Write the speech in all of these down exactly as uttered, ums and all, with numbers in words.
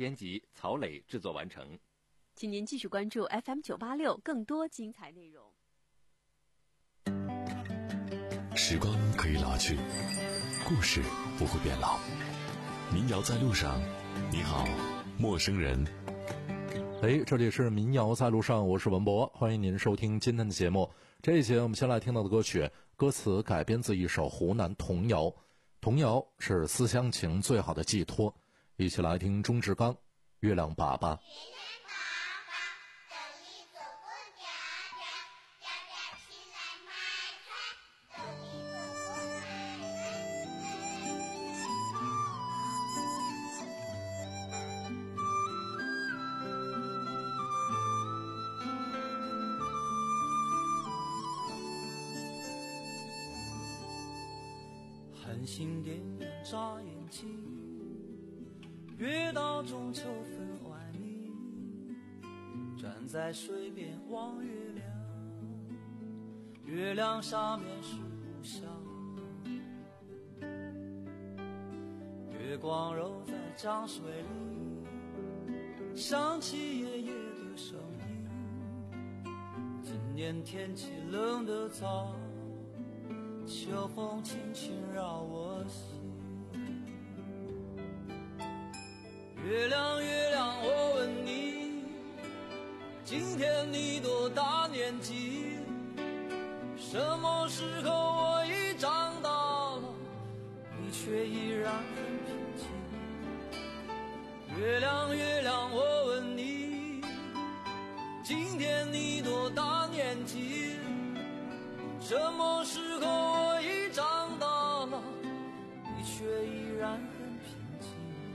编辑，曹磊制作完成。 请您继续关注 F M 九八六更多精彩内容。 时光可以老去，故事不会变老。民谣在路上，你好，陌生人。 哎，这里是民谣在路上，我是文博，欢迎您收听今天的节目。这一节我们先来听到的歌曲，歌词改编自一首湖南童谣，童谣是思乡情最好的寄托。一起来听钟志刚《月亮粑粑》。 寒星点点眨眼睛，月到中秋分外明。站在水边望月亮，月亮下面是故乡。月光揉在江水里，想起爷爷的声音。今年天气冷得早，秋风轻轻绕我心。月亮月亮我问你，今天你多大年纪？什么时候我已长大了，你却依然很平静。月亮月亮我问你，今天你多大年纪？什么时候我已长大了，你却依然很平静。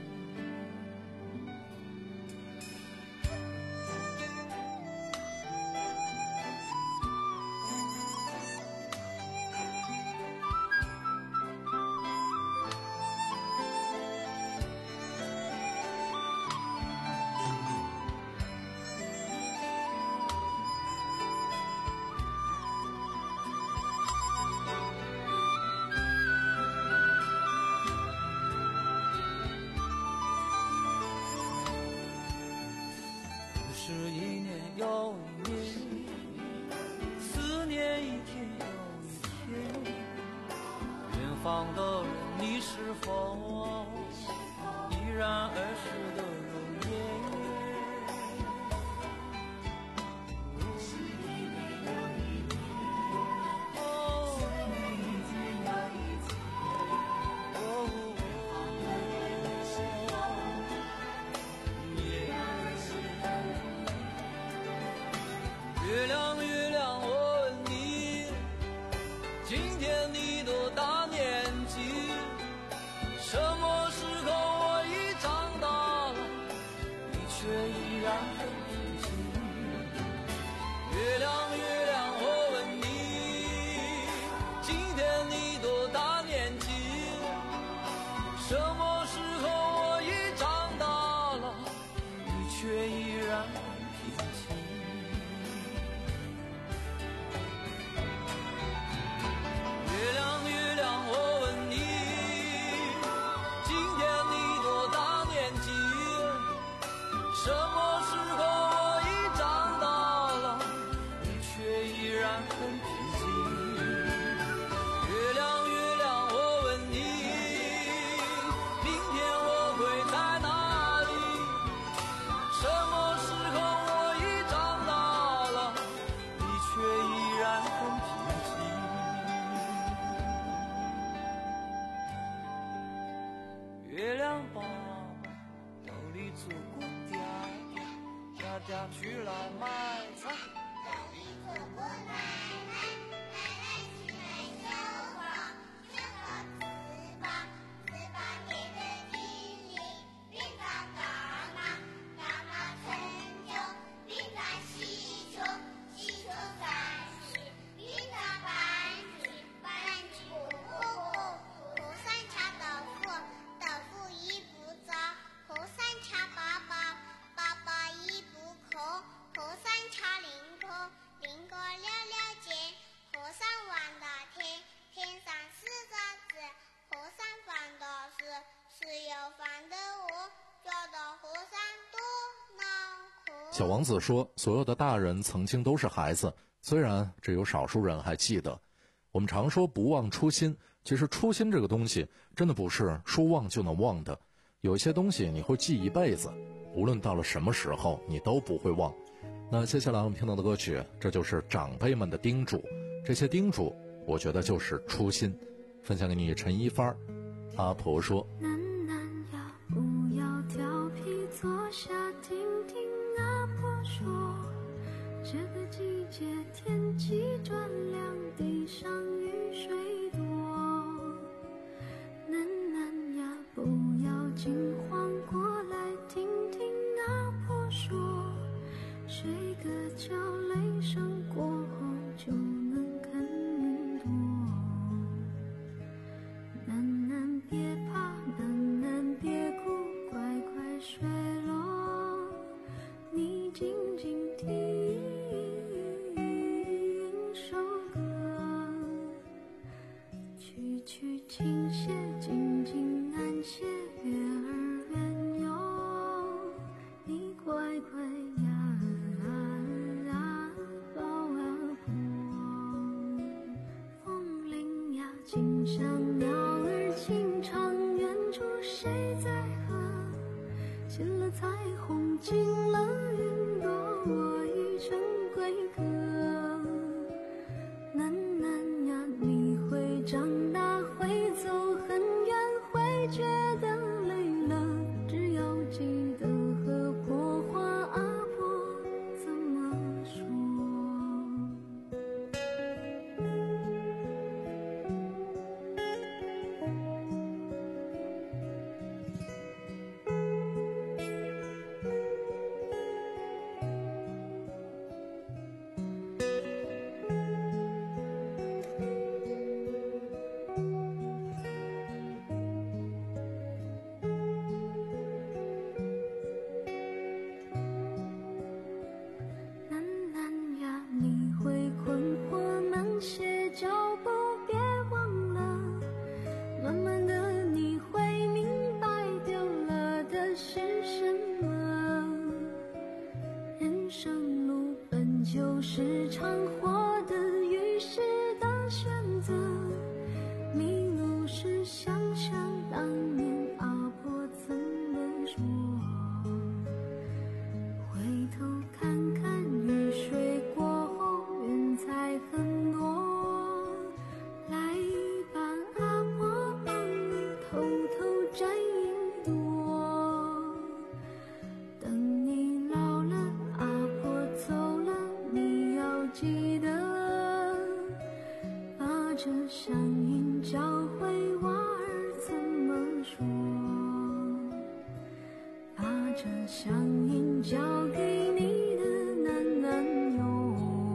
是一年又一年，思念一天又一天。远方的人，你是否依然儿时的容颜？是一年又一年，思念一天又一天。远方的人，你是否依然儿时的容颜？月亮月亮我问你，今天你多大年纪？什么时候我已长大了，你却依然很平静。月亮月亮我问你，今天你多大年纪？什么时候我已长大了，你却依然很平静。月亮月亮我问你，今天你多大年纪？什么时候我已长大了，你却依然很平静。月亮月亮我问你，明天我会在哪里？什么时候我已长大了，你却依然很平静。月亮爸爸兜里做过嗲嗲，嗲嗲去来买菜。 兜里做过奶奶，奶奶去买手套，手套糍粑，糍粑捏得均匀，匀转大马，大马成球，匀转细球，细球三十，匀转半斤，半斤不不不三叉豆腐，豆腐一不糟，和三叉粑粑，粑粑一不空，和三叉零空，零空了了解。 小王子说，所有的大人曾经都是孩子，虽然只有少数人还记得。我们常说不忘初心，其实初心这个东西真的不是说忘就能忘的，有一些东西你会记一辈子，无论到了什么时候你都不会忘。那接下来我们听到的歌曲，这就是长辈们的叮嘱，这些叮嘱我觉得就是初心。分享给你陈一帆。阿婆说， 楠楠呀，不要调皮，坐下听听阿婆说，这个季节天气转凉，地上雨水多。楠楠呀，不要惊慌，过来听听阿婆说，睡个觉，雷声过后就能看云朵。楠楠别怕，楠楠别哭，乖乖睡咯，你静静听首歌，曲曲轻些，静静安歇，月儿圆哟，你乖乖呀抱阿婆。风铃呀轻响，鸟儿轻唱，远处谁在和？进了彩虹，进了云朵，我已成归客。楠楠呀，你会长大，会走很远，会觉得累了，只要记得和婆话阿婆怎么说。楠楠呀，你会困惑，慢些脚步，别忘了，慢慢的你会明白丢了的是什么。人生路本就是场活的于是的选择，迷路时想想当年阿婆怎么说，回头看看雨水过后云彩很多，来吧阿婆帮你偷偷摘一朵，等你老了阿婆走了，你要记得把这乡音教会娃儿怎么说，把这乡音交给你的楠楠哟。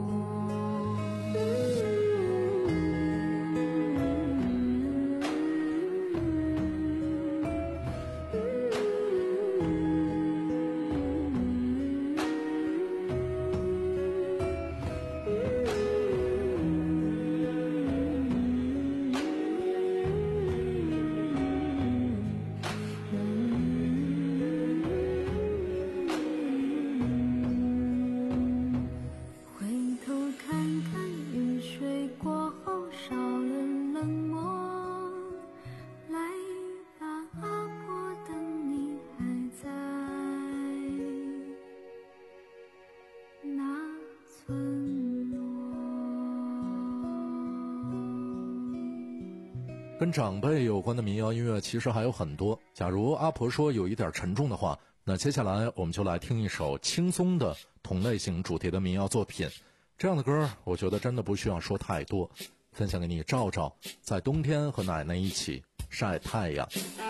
回头看看雨水过后少了冷漠，来吧阿婆等你还在那村落。 跟长辈有关的民谣音乐其实还有很多，假如阿婆说有一点沉重的话，那接下来我们就来听一首轻松的同类型主题的民谣作品。这样的歌我觉得真的不需要说太多，分享给你照照，在冬天和奶奶一起晒太阳。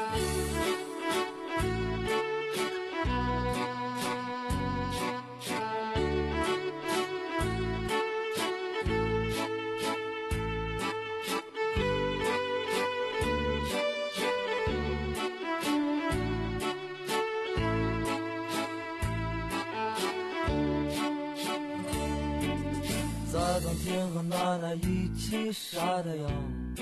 在冬天和奶奶一起晒太阳，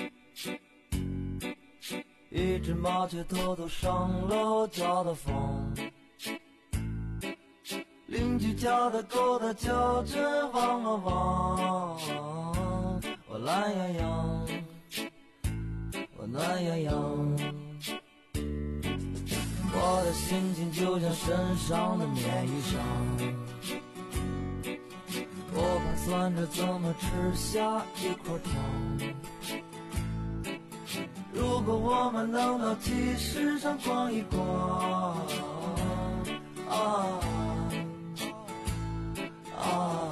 一只麻雀偷偷上了我家的房，邻居叫的狗的叫着汪汪汪，我懒洋洋，我懒洋洋。我的心情就像身上的棉衣裳，我盘算着怎么吃下一块糖。如果我们能到集市上逛一逛，啊啊。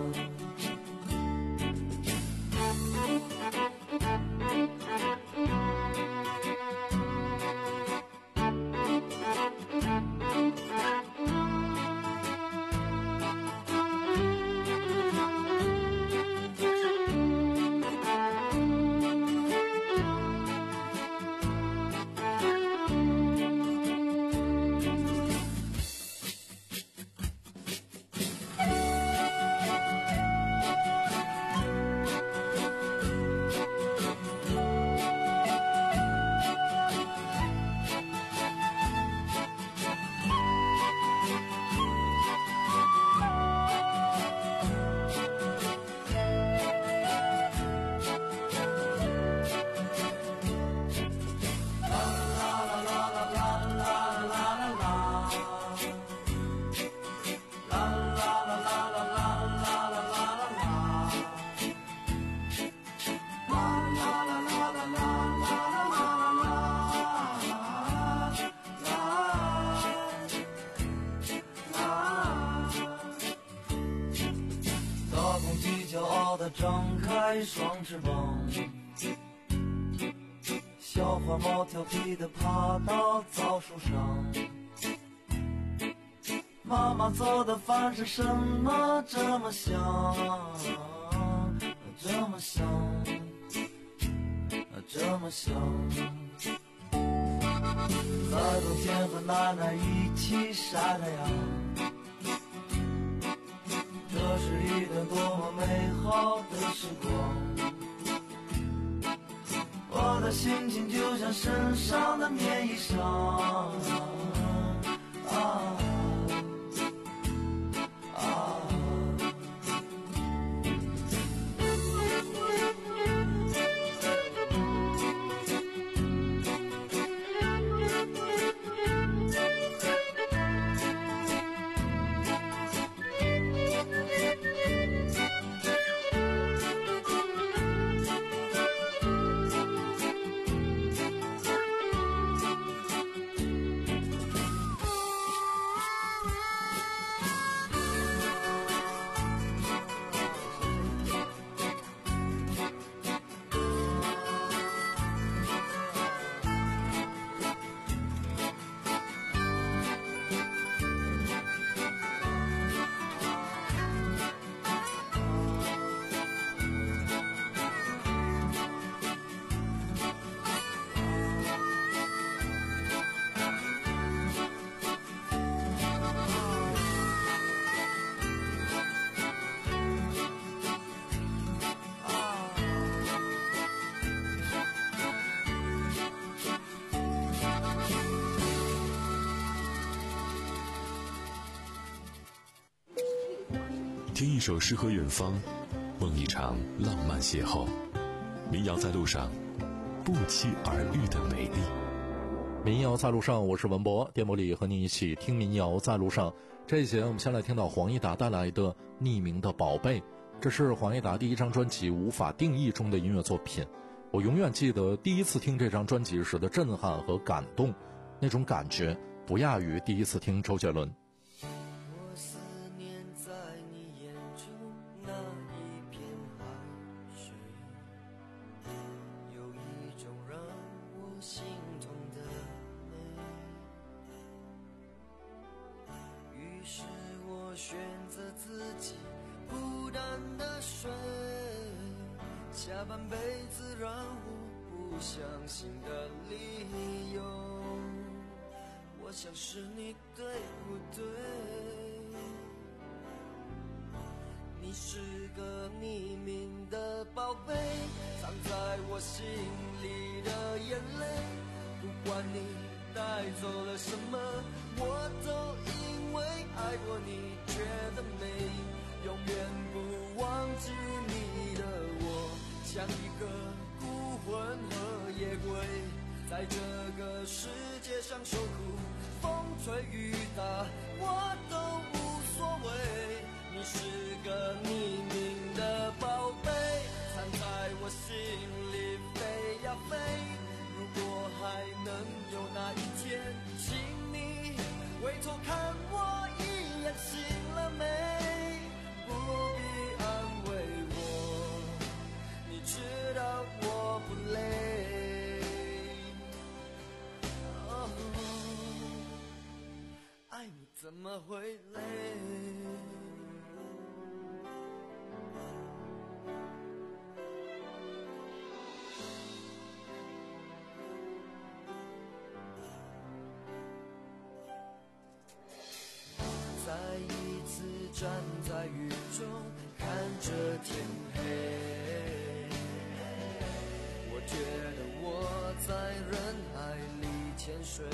张开双翅膀，小花猫调皮地爬到枣树上。妈妈做的饭是什么这么香，这么香，这么香。在冬天和奶奶一起晒太阳，这是一段多么美好的时光。我的心情就像身上的棉衣裳，啊啊。 听一首诗和远方，梦一场浪漫邂逅。民谣在路上，不期而遇的美丽。 民谣在路上，我是文博，电波里和你一起听民谣在路上。这一节我们先来听到黄义达带来的《匿名的宝贝》，这是黄义达第一张专辑《无法定义》中的音乐作品。我永远记得第一次听这张专辑时的震撼和感动，那种感觉不亚于第一次听周杰伦。 我思念在你眼中那一片海水，有一种让我心痛的美。于是我选择自己孤单的睡，下半辈子让我不相信的理由。我想是你对不对？你是个匿名的宝贝，藏在我心里的眼泪。不管你带走了什么，我都因为爱过你，绝的美，永远不忘记你的我，像一个孤魂和夜鬼，在这个世界上受苦，风吹雨打我都无所谓。你是个匿名的宝贝，藏在我心里飞呀飞。如果还能有那一天，请你回头看我一眼，醒了没？不必安慰我，你知道我不累。哦，爱你怎么会累？再一次站在雨中，看着天黑，我觉得我在人海里潜水，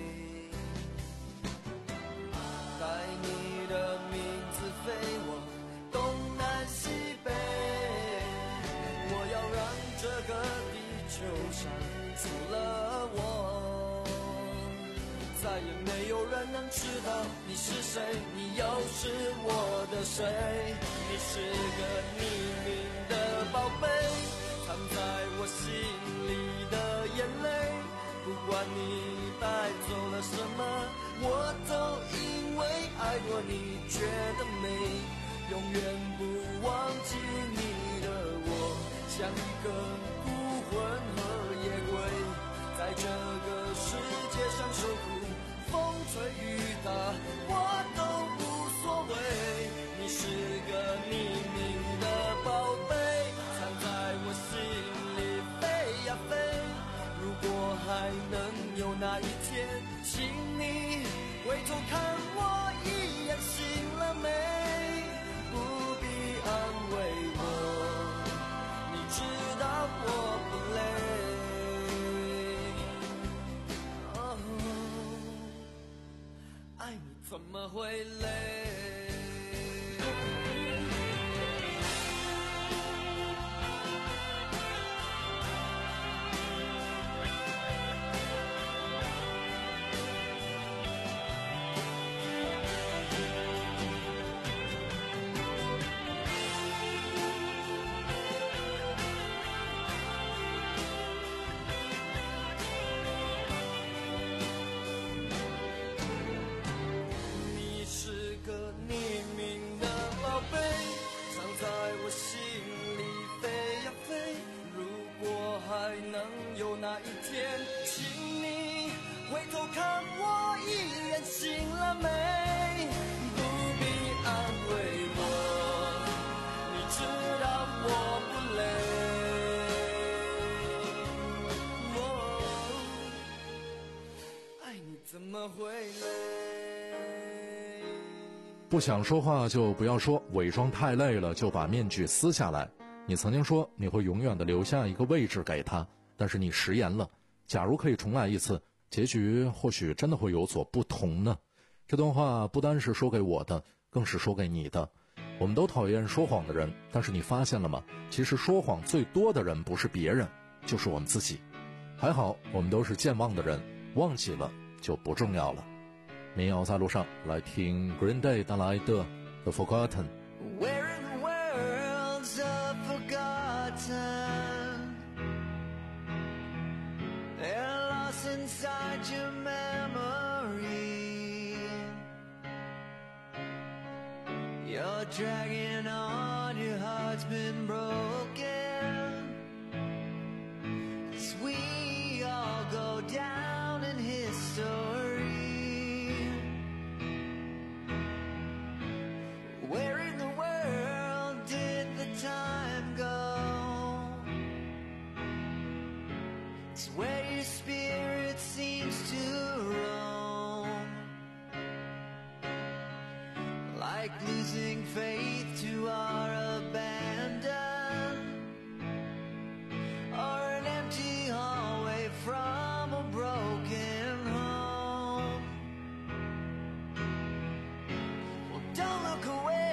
带你的名字飞往东南西北，我要让这个地球上除了我，再也没有人能知道你是谁，你又是我的谁。你是个匿名的宝贝，藏在我心里的眼泪，不管你带走了什么，我都因为爱过你觉得美，永远不忘记你的我，像一个孤魂和夜鬼，在这个世界上受苦，风吹雨打我都无所谓。你是个匿名的宝贝，藏在我心里飞呀飞。如果还能有那一天，请你回头看我一眼，醒了没？不必安慰我，你知道我不累。哦，爱你怎么会累？那一天，请你回头看我一眼，醒了没？不必安慰我，你知道我不累。哦，爱你怎么会累？ 不想说话就不要说，伪装太累了就把面具撕下来。你曾经说你会永远的留下一个位置给他，但是你食言了。假如可以重来一次，结局或许真的会有所不同呢。这段话不单是说给我的，更是说给你的。我们都讨厌说谎的人，但是你发现了吗？其实说谎最多的人不是别人，就是我们自己。还好我们都是健忘的人，忘记了就不重要了。民谣在路上，来听 Green Day 带来的 The Forgotten。 Where in the world's the forgotten? They're lost inside your memory. You're dragging on, your heart's been broken. 'Cause we all go down in history. Where in the world did the time go? It's where your spirit seems to roam, like losing faith to our abandon, or an empty hallway from a broken home. Well, don't look away.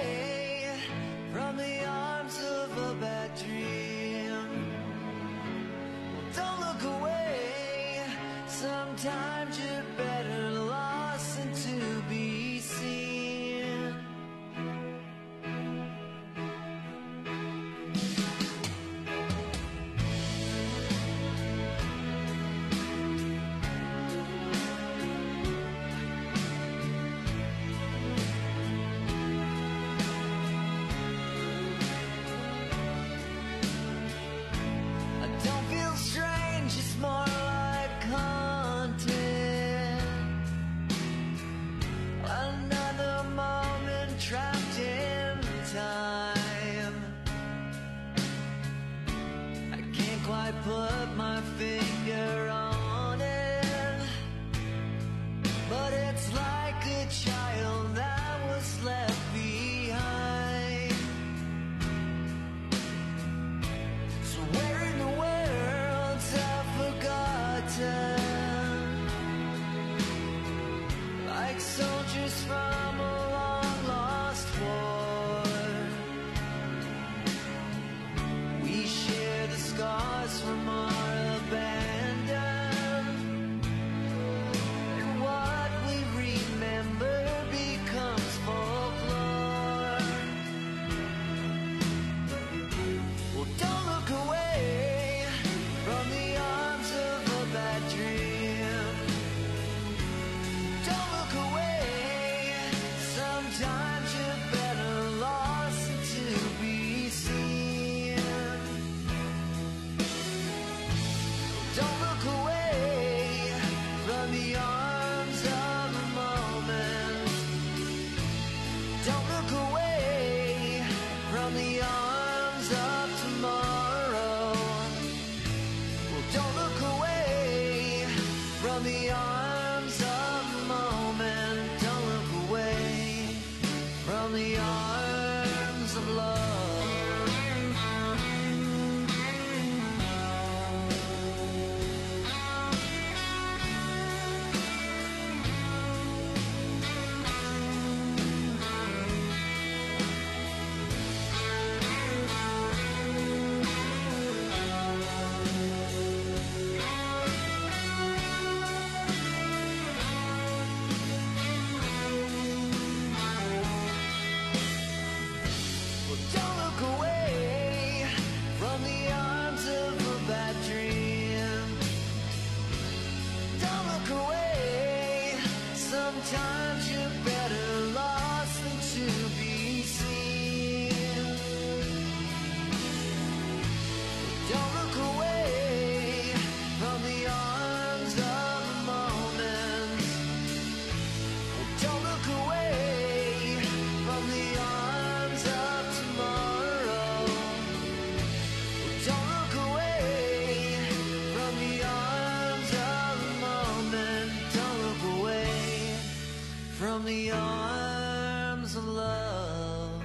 arms of love.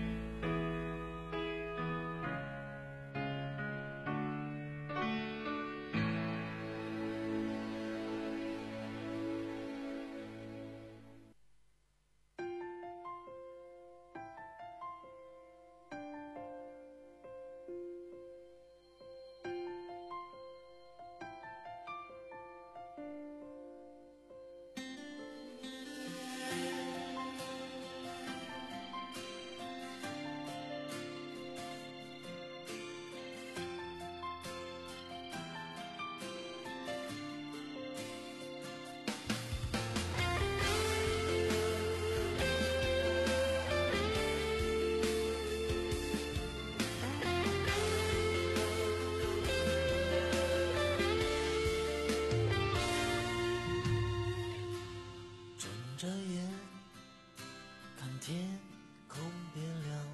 睁着眼看天空变亮，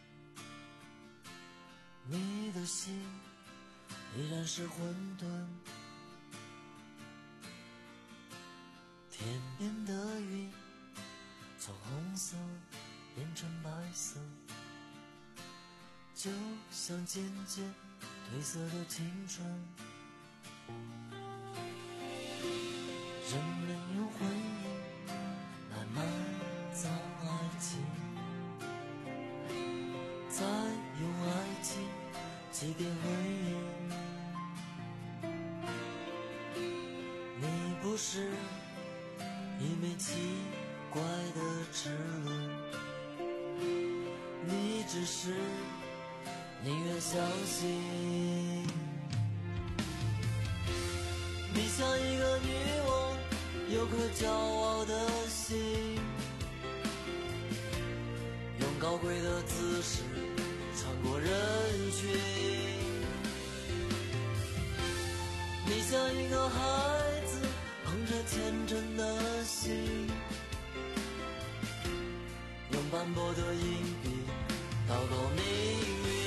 你的心依然是混沌，天边的云从红色变成白色，就像渐渐褪色的青春。人们用回忆来埋葬爱情，再用爱情祭奠回忆。你不是一枚奇怪的齿轮，你只是宁愿相信。你像一个女王，有颗骄傲的心，用高贵的姿势穿过人群。你像一个孩子，捧着天真的心，用斑驳的硬币祷告命运。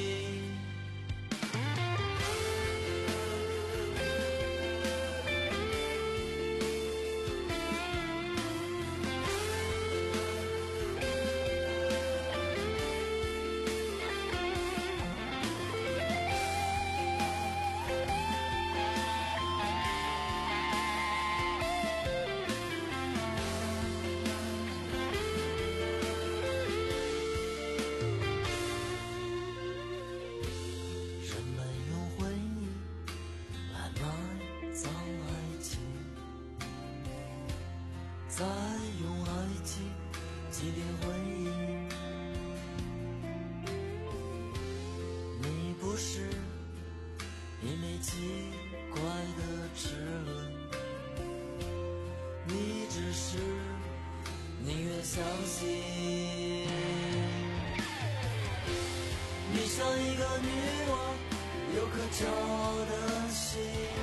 再用爱情祭奠回忆。你不是一枚奇怪的齿轮，你只是宁愿相信。你像一个女王，有颗骄傲的心，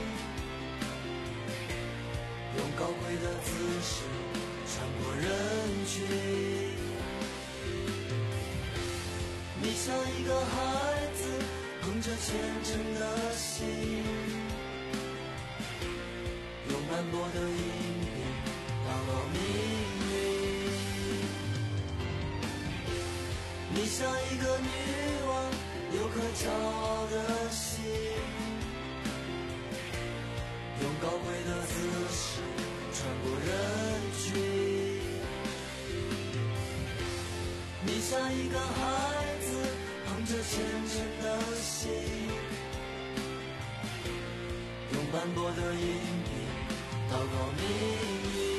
用高贵的姿势穿过人群。你像一个孩子，捧着虔诚的心，用斑驳的硬币祷告命运。你像一个女王，有颗骄傲的心，用高贵的姿势穿过人群。你像一个孩子，捧着虔诚的心，用斑驳的硬币祷告命运。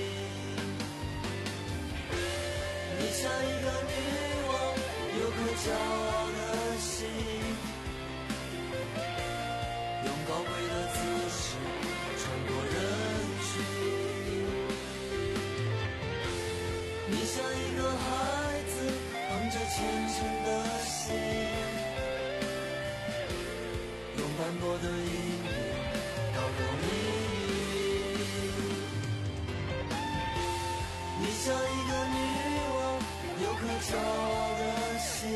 你像一个女王，有颗骄傲的心，用高贵的姿势穿过人群。你像一个孩子，捧着虔诚的心，用斑驳的硬币祷告命运。你像一个女王，有颗骄傲的心，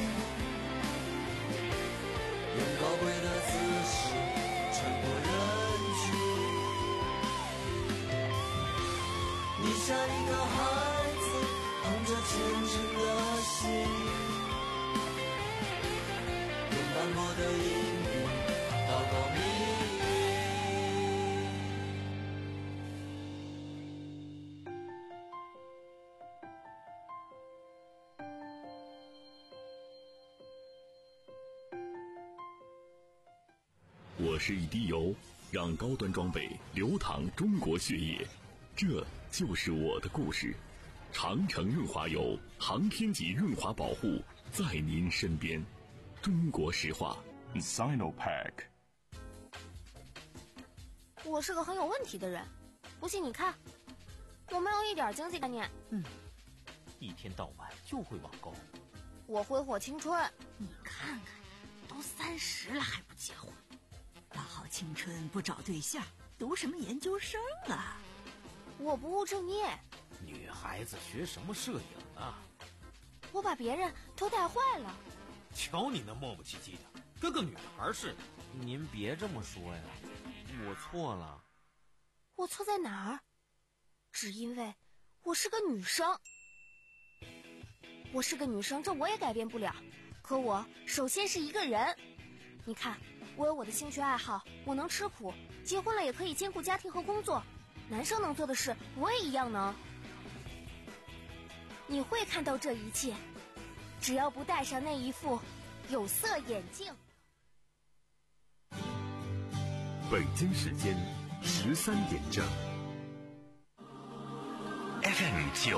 用高贵的姿势穿过人群。你像一个孩子， 可是一滴油，让高端装备流淌中国血液。这就是我的故事。长城润滑油，航天级润滑保护，在您身边。中国石化 Sinopec。 我是个很有问题的人，不信你看，我没有一点经济概念。 嗯，一天到晚就会网购。 我挥霍青春。 你看看，都三十了还不结婚，大好青春不找对象，读什么研究生啊？ 我不务正业。 女孩子学什么摄影啊？ 我把别人都带坏了。 瞧你那磨磨唧唧的，跟个女孩似的。您别这么说呀，我错了。 我错在哪儿？只因为我是个女生。我是个女生，这我也改变不了。可我首先是一个人。你看，我有我的兴趣爱好，我能吃苦，结婚了也可以兼顾家庭和工作。男生能做的事，我也一样能。你会看到这一切，只要不戴上那一副有色眼镜。 北京时间十三点整。F M 九